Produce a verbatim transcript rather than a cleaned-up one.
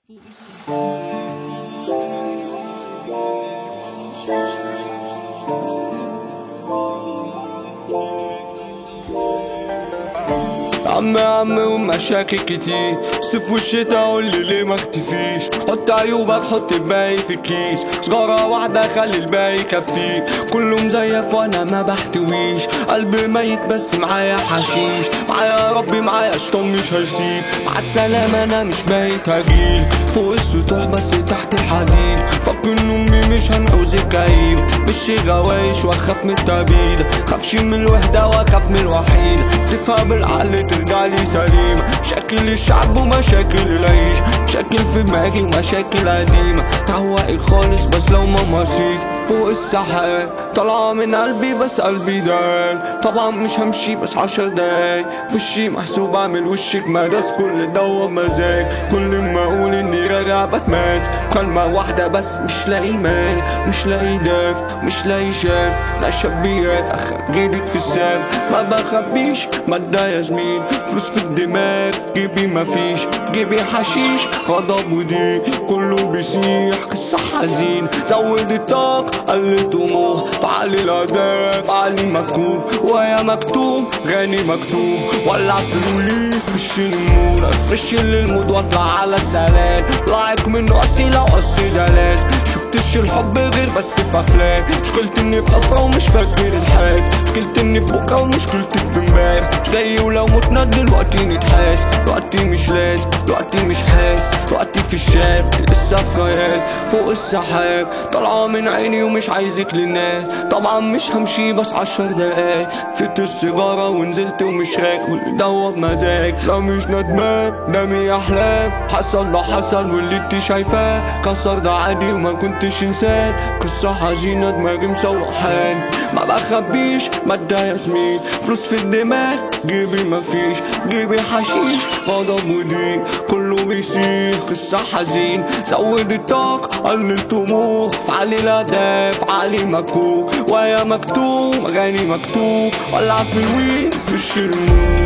عمي عمي ومشاكل كتير، صيف والشتا قولي ليه مختفيش. حط عيوبك حط الباقي في الكيس، سجارة واحدة خلي الباقي يكفيك. كله مزيف وانا ما بحتويش، قلبي ميت بس معايا حشيش. معايا ربي معايا شيطان مش هيسيب، مع السلامة انا مش بايت هجيب. فوق السطوح بس تحت الحديد، فكر امي مش هنعوز الكئيب. مش غوايش واخاف من التبيد، خافش من الوحدة واخاف من الوحيد. تفهم بالعقل ترجعلي سليمة، مشاكل الشعب ومشاكل العيش. مشاكل في دماغي ومشاكل قديمة، تعوقي خالص بس لو ما مرسيت. فوق السحاب طالعة من قلبي بس قلبي دايق. طبعا مش همشي بس عشر دقايق، في وشي محسوب اعمل وشك مداس. كل دوا بمزاج، كل ما اقول اني راجع بتماس. كلمة واحدة بس مش لاقي مانع، مش لاقي دافع، مش لاقي شاف. لا شبيف اخد جيدك في السام، ما بخبيش مادة يا زميل. فلوس في الدماغ في جيبي مفيش، في جيبي حشيش غضب وضيق. كله بيسيح قصة حزين، زود الطاقة قل طموح. فعلي الأهداف علي مكتوب، ويا مكتوب غني مكتوب. ولع في الوليد فش المود، افرش للمود واطلع على السلام. لايك من راسي لو قصدي دلاس، شفتش الحب غير بس في افلام. مشكلتي اني في حفرة ومش فاكر الحاف، مشكلتي اني في بكرة ومشكلتي في امبارح. جاي ولو متنا دلوقتي نتحاس، دلوقتي مش لاس، دلوقتي مش حاس. دلوقتي في الشاب لسه في خيال، فوق السحاب طالعة من عيني ومش عايزك للناس. طبعا مش همشي بس عشر دقايق، فت السيجارة ونزلت ومش رايق. واللي دوا بمزاج لا مش ندمان، نامي احلام. حصل ده حصل واللي انت شايفاه كسر، ده عادي وما كنتش انسان. قصة حزينة دماغي مسوحان، ما بخبيش مادة يا زميل. فلوس في الدماغ جيبي مفيش، في جيبي حشيش غضب وضيق. كله بيسيح قصة حزين، زود الطاقة قل الطموح. فعلي الأهداف علي مكتوب، ويا مكتوب غني مكتوب. ولع في الويل في الشرموع.